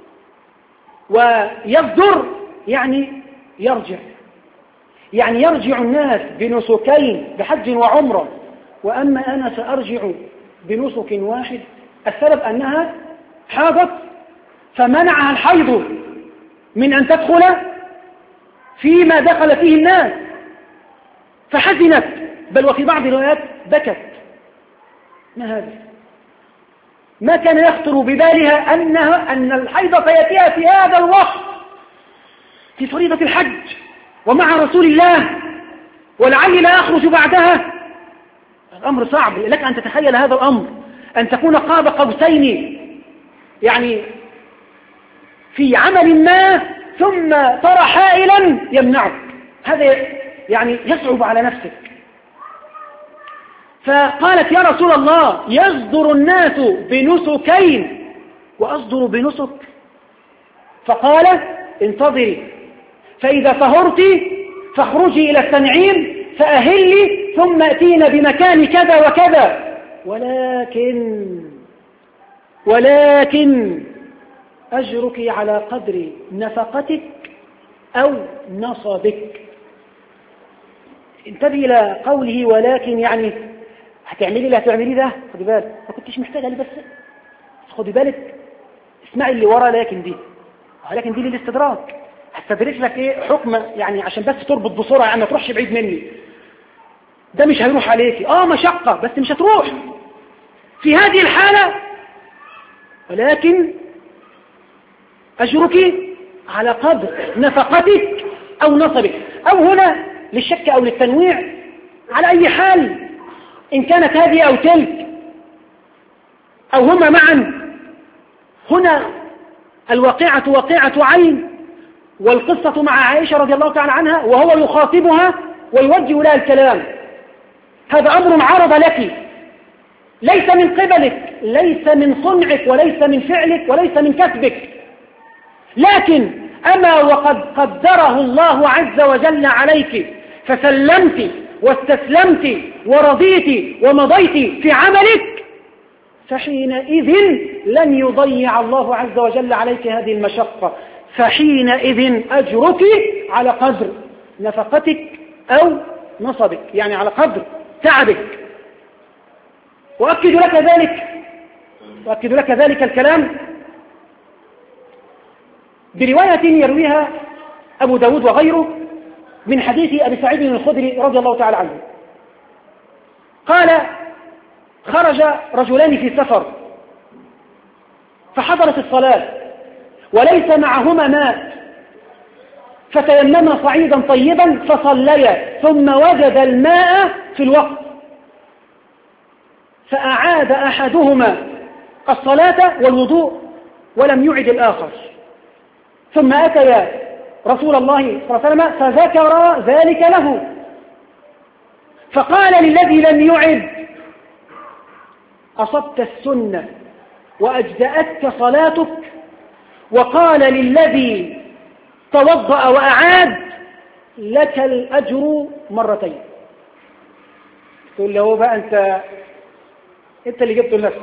ويصدر يعني يرجع، يعني يرجع الناس بنسكين بحج وعمرة، وأما أنا سأرجع بنسك واحد. السبب أنها حاضت فمنعها الحيض من أن تدخل فيما دخل فيه الناس، فحزنت، بل وفي بعض الروايات بكت. ما هذا؟ ما كان يخطر ببالها أنها أن الحيض سيأتيها في هذا الوقت في فريضة الحج ومع رسول الله، ولعلي لا أخرج بعدها. الأمر صعب لك أن تتخيل هذا الأمر، أن تكون قاب قوسين يعني في عمل ما ثم ترى حائلا يمنعك، هذا يعني يصعب على نفسك. فقالت: يا رسول الله، يصدر الناس بنسكين وأصدر بنسك. فقال: انتظري، فإذا طهرت فاخرجي إلى التنعيم فأهلي ثم أتينا بمكان كذا وكذا، ولكن ولكن أجرك على قدر نفقتك أو نصبك. انتبه إلى قوله ولكن، يعني هتعملي اللي هتعملي ده، خدي بالك ما كنتش محتاجه لي، بس خدي بالك اسمعي اللي ورا لكن دي، ولكن دي للاستدراك، هستدرك لك ايه حكم يعني عشان بس تربط بسرعه، يعني ما تروحش بعيد مني، ده مش هيروح عليكي، اه مشقه بس مش هتروح في هذه الحاله، ولكن أجرك على قدر نفقتك أو نصبك، أو هنا للشك أو للتنويع، على أي حال إن كانت هذه أو تلك أو هما معا. هنا الواقعة واقعة عين، والقصة مع عائشة رضي الله تعالى عنها وهو يخاطبها ويوجه لها الكلام. هذا أمر عرض لك، ليس من قبلك، ليس من صنعك، وليس من فعلك، وليس من كسبك، لكن أما وقد قدره الله عز وجل عليك فسلمت واستسلمت ورضيت ومضيت في عملك، فحينئذ لن يضيع الله عز وجل عليك هذه المشقة، فحينئذ أجرك على قدر نفقتك أو نصبك، يعني على قدر تعبك. وأكد لك ذلك وأكد لك ذلك الكلام برواية يرويها أبو داود وغيره من حديث أبي سعيد الخدري رضي الله تعالى عنه قال: خرج رجلان في سفر فحضرت الصلاة وليس معهما ماء، فتيمما صعيدا طيبا فصليا، ثم وجد الماء في الوقت، فأعاد أحدهما الصلاة والوضوء ولم يعد الآخر، ثم أتيا رسول الله صلى الله عليه وسلم فذكر ذلك له، فقال للذي لم يعد: أصبت السنة وأجزأتك صلاتك. وقال للذي توضأ وأعاد: لك الأجر مرتين. تقول له بقى أنت أنت اللي جبته لنفسك،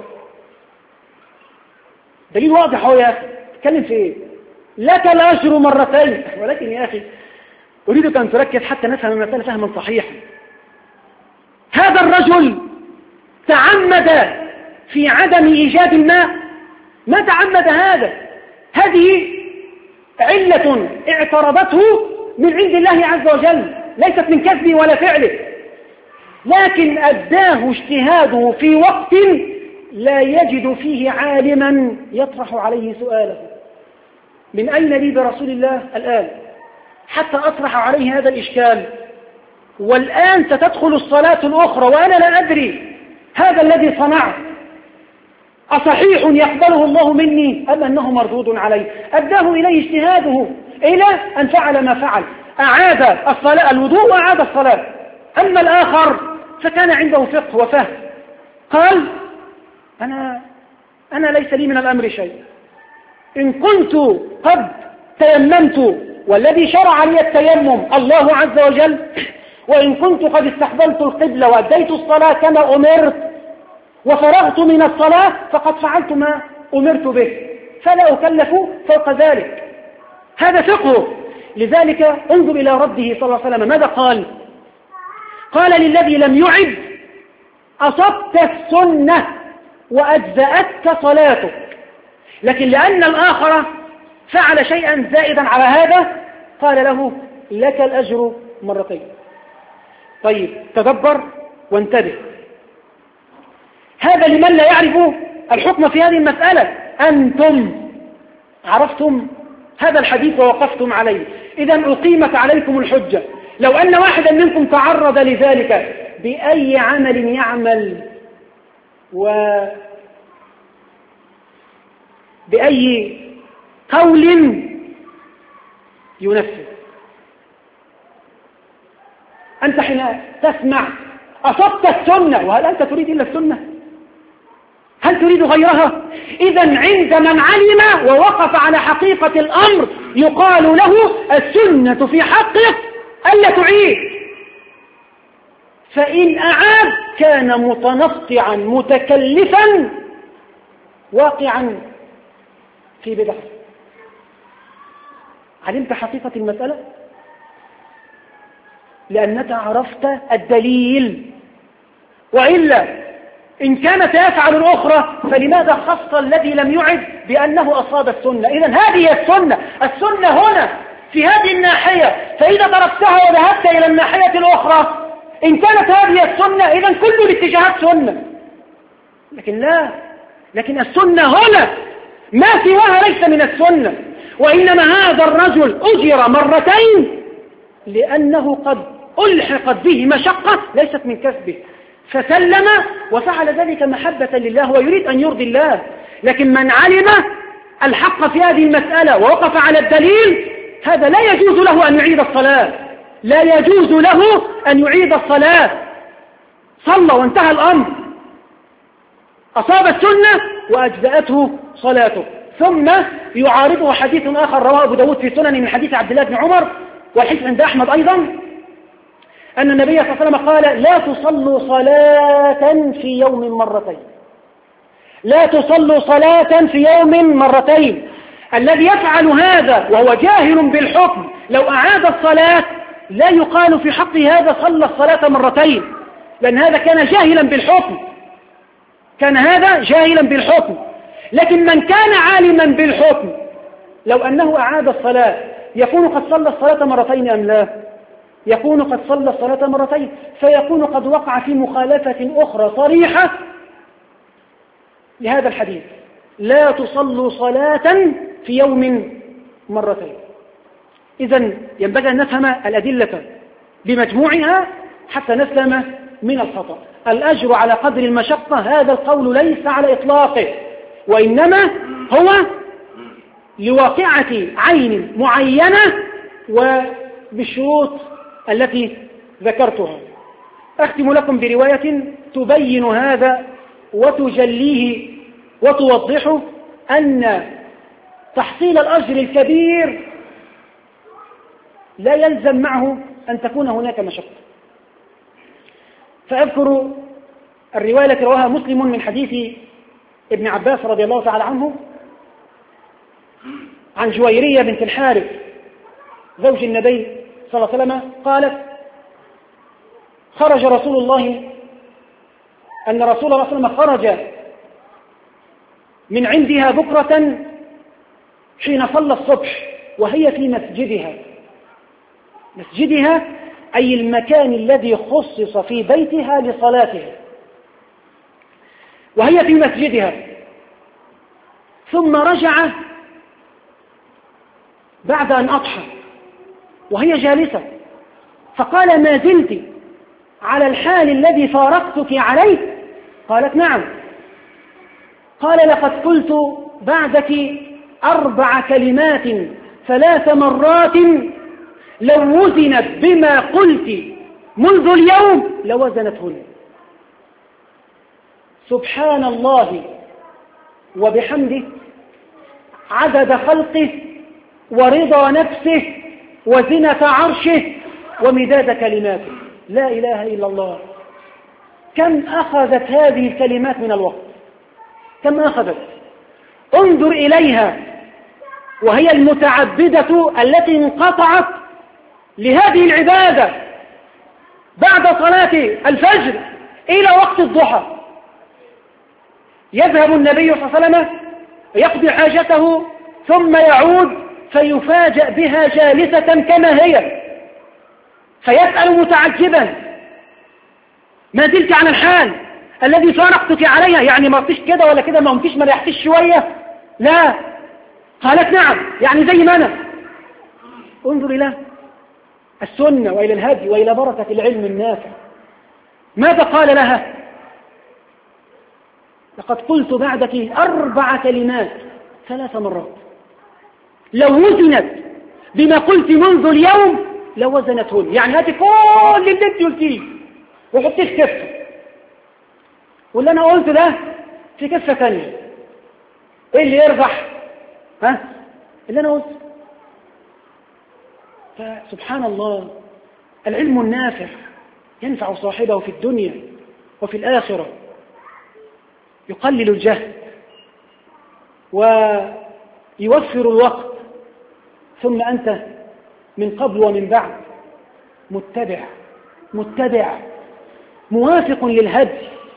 دليل واضح هو يا أخي، تتكلم في إيه؟ لك الأجر مرتين. ولكن يا أخي أريدك أن تركز حتى نفهم المسألة فهما صحيحا. هذا الرجل تعمد في عدم إيجاد الماء، ما تعمد هذا، هذه علة اعترضته من عند الله عز وجل، ليست من كسبه ولا فعله، لكن أداه اجتهاده في وقت لا يجد فيه عالما يطرح عليه سؤاله: من أين لي برسول الله الآن حتى أطرح عليه هذا الإشكال؟ والآن ستدخل الصلاة الأخرى وأنا لا أدري هذا الذي صنعت أصحيح يقبله الله مني أم أنه مردود عليه؟ أداه إليه اجتهاده إلى أن فعل ما فعل، أعاد الصلاة الوضوء وأعاد الصلاة. أما الآخر فكان عنده فقه وفهم قال أنا, أنا ليس لي من الأمر شيء، إن كنت قد تيممت والذي شرع لي التيمم الله عز وجل، وإن كنت قد استقبلت القبلة وأديت الصلاة كما أمرت وفرغت من الصلاة فقد فعلت ما أمرت به، فلا أكلف فوق ذلك. هذا فقه. لذلك انظر إلى رده صلى الله عليه وسلم ماذا قال؟ قال للذي لم يعد أصبت السنة وأجزأتك صلاتك، لكن لأن الآخر فعل شيئا زائدا على هذا قال له لك الأجر مرتين. طيب تدبر وانتبه، هذا لمن لا يعرف الحكم في هذه المسألة. أنتم عرفتم هذا الحديث ووقفتم عليه، إذا أقيمت عليكم الحجة. لو أن واحدا منكم تعرض لذلك بأي عمل يعمل وبأي قول ينفذ، أنت حين تسمع أصبت السنة، وهل أنت تريد إلا السنة؟ هل تريد غيرها؟ إذا عند من علم ووقف على حقيقة الأمر يقال له السنة في حقك ألا تعيد، فإن أعاد كان متنطعا متكلفا واقعا في بدعة. علمت حقيقة المسألة؟ لأنك عرفت الدليل، وإلا إن كان سيفعل الأخرى فلماذا خص الذي لم يعد بأنه أصاب السنة؟ إذن هذه السنة، السنة هنا في هذه الناحية، فإذا تركتها وذهبت إلى الناحية الأخرى إن كانت هذه السنة إذن كل الاتجاهات سنة، لكن لا، لكن السنة هنا ما سواها ليس من السنة. وإنما هذا الرجل أجر مرتين لأنه قد ألحقت به مشقة ليست من كسبه، فسلم وفعل ذلك محبة لله ويريد أن يرضي الله. لكن من علم الحق في هذه المسألة ووقف على الدليل هذا لا يجوز له أن يعيد الصلاة، لا يجوز له أن يعيد الصلاة، صلى وانتهى الأمر، أصاب السنة وأجزأته صلاته. ثم يعارضه حديث آخر رواه أبو داود في سنن من حديث عبد الله بن عمر، والحديث عند أحمد أيضا، أن النبي صلى الله عليه وسلم قال لا تصلوا صلاة في يوم مرتين، لا تصلوا صلاة في يوم مرتين. الذي يفعل هذا وهو جاهل بالحكم لو أعاد الصلاة لا يقال في حق هذا صلى الصلاة مرتين، لأن هذا كان جاهلا بالحكم، كان هذا جاهلا بالحكم. لكن من كان عالما بالحكم لو أنه أعاد الصلاة يكون قد صلى الصلاة مرتين أم لا؟ يكون قد صلى الصلاة مرتين، فيكون قد وقع في مخالفة أخرى صريحة لهذا الحديث لا تصلوا صلاة في يوم مرتين. إذن ينبغي أن نفهم الأدلة بمجموعها حتى نسلم من الخطأ. الأجر على قدر المشقة هذا القول ليس على إطلاقه، وإنما هو لواقعة عين معينة وبالشروط التي ذكرتها. أختم لكم برواية تبين هذا وتجليه وتوضحه، أن تحصيل الأجر الكبير لا يلزم معه أن تكون هناك مشقة. فأذكر الرواية التي رواها مسلم من حديث ابن عباس رضي الله تعالى عنه عن جويرية بنت الحارث زوج النبي صلى الله عليه وسلم قالت خرج رسول الله أن رسول الله صلى الله عليه وسلم خرج من عندها بكرة حين صلى الصبح وهي في مسجدها، مسجدها أي المكان الذي خصص في بيتها لصلاتها، وهي في مسجدها. ثم رجع بعد أن أضحى وهي جالسة، فقال ما زلت على الحال الذي فارقتك عليه؟ قالت نعم. قال لقد قلت بعدك أربع كلمات ثلاث مرات لو وزنت بما قلت منذ اليوم لوزنتهن. سبحان الله وبحمده عدد خلقه ورضا نفسه وزنة عرشه ومداد كلماته. لا إله إلا الله. كم أخذت هذه الكلمات من الوقت؟ كم أخذت؟ انظر إليها وهي المتعبدة التي انقطعت لهذه العبادة بعد صلاة الفجر إلى وقت الضحى. يذهب النبي صلى الله عليه وسلم يقضي حاجته ثم يعود فيفاجأ بها جالسة كما هي، فيسأل متعجبا: ما زلت عن الحال الذي فارقتك عليها؟ يعني ما قمتش كده ولا كده، ما قمتش ما ريحتش شوية؟ لا. قالت: نعم، يعني زي ما أنا. انظر إلى السنة وإلى الهدي وإلى بركة العلم النافع. ماذا قال لها؟ لقد قلت بعدك أربع كلمات ثلاث مرات، لو وزنت بما قلت منذ اليوم لوزنتهن. يعني هاتي كل اللي انت قلتيه وحطيه في كفة، واللي انا قلته ده في كفة ثانية. ايه اللي يربح؟ ها؟ اللي انا قلته. فسبحان الله، العلم النافع ينفع صاحبه في الدنيا وفي الآخرة، يقلل الجهل ويوفر الوقت. ثم أنت من قبل ومن بعد متبع متبع موافق للهدي.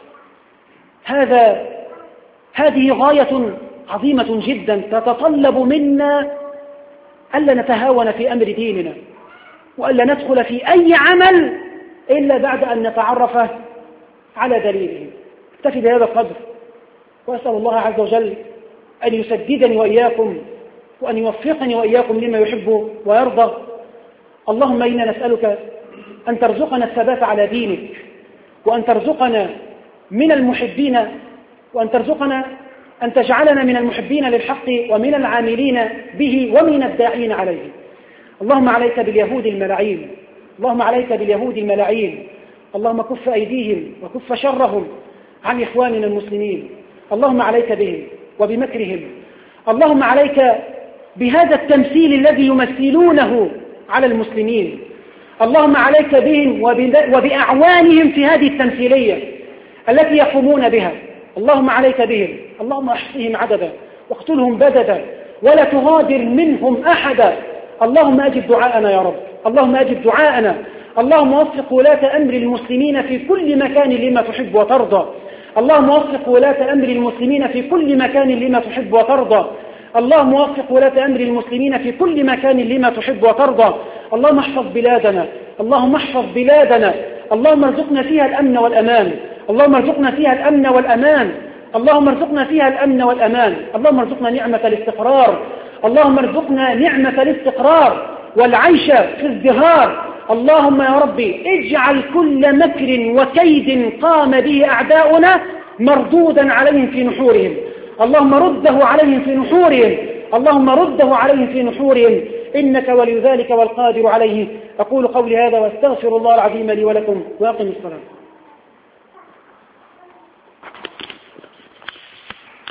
هذا هذه غاية عظيمة جدا تتطلب منا ألا نتهاون في أمر ديننا، وألا ندخل في أي عمل إلا بعد أن نتعرف على دليله. اكتفي بهذا القدر، وأسأل الله عز وجل أن يسددني وإياكم وأن يوفقني وإياكم لما يحب ويرضى. اللهم إنا نسألك أن ترزقنا الثبات على دينك، وأن ترزقنا من المحبين، وأن ترزقنا أن تجعلنا من المحبين للحق ومن العاملين به ومن الداعين عليه. اللهم عليك باليهود الملاعين، اللهم عليك باليهود الملاعين، اللهم كف أيديهم وكف شرهم عن إخواننا المسلمين. اللهم عليك بهم وبمكرهم. اللهم عليك بهذا التمثيل الذي يمثلونه على المسلمين. اللهم عليك بهم وبأعوانهم في هذه التمثيلية التي يقومون بها. اللهم عليك بهم، اللهم احصهم عددا واقتلهم بددا ولا تغادر منهم أحدا. اللهم أجب دعاءنا يا رب، اللهم أجب دعاءنا. اللهم وفق ولاة أمر المسلمين في كل مكان لما تحب وترضى. اللهم وفق ولاة أمر المسلمين في كل مكان لما تحب وترضى. اللهم وفق ولاة أمر المسلمين في كل مكان لما تحب وترضى. اللهم احفظ بلادنا، اللهم احفظ بلادنا. اللهم ارزقنا فيها الأمن والأمان، اللهم ارزقنا فيها الأمن والأمان، اللهم ارزقنا فيها الأمن والأمان. اللهم ارزقنا نعمة الاستقرار، اللهم ارزقنا نعمة الاستقرار والعيش في ازدهار. اللهم يا ربي اجعل كل مكر وكيد قام به أعداؤنا مردودا عليهم في نحورهم. اللهم رده عليهم في نحورهم، اللهم رده عليهم في نحورهم، إنك ولي ذلك والقادر عليه. أقول قولي هذا واستغفر الله العظيم لي ولكم، وأقم الصلاة.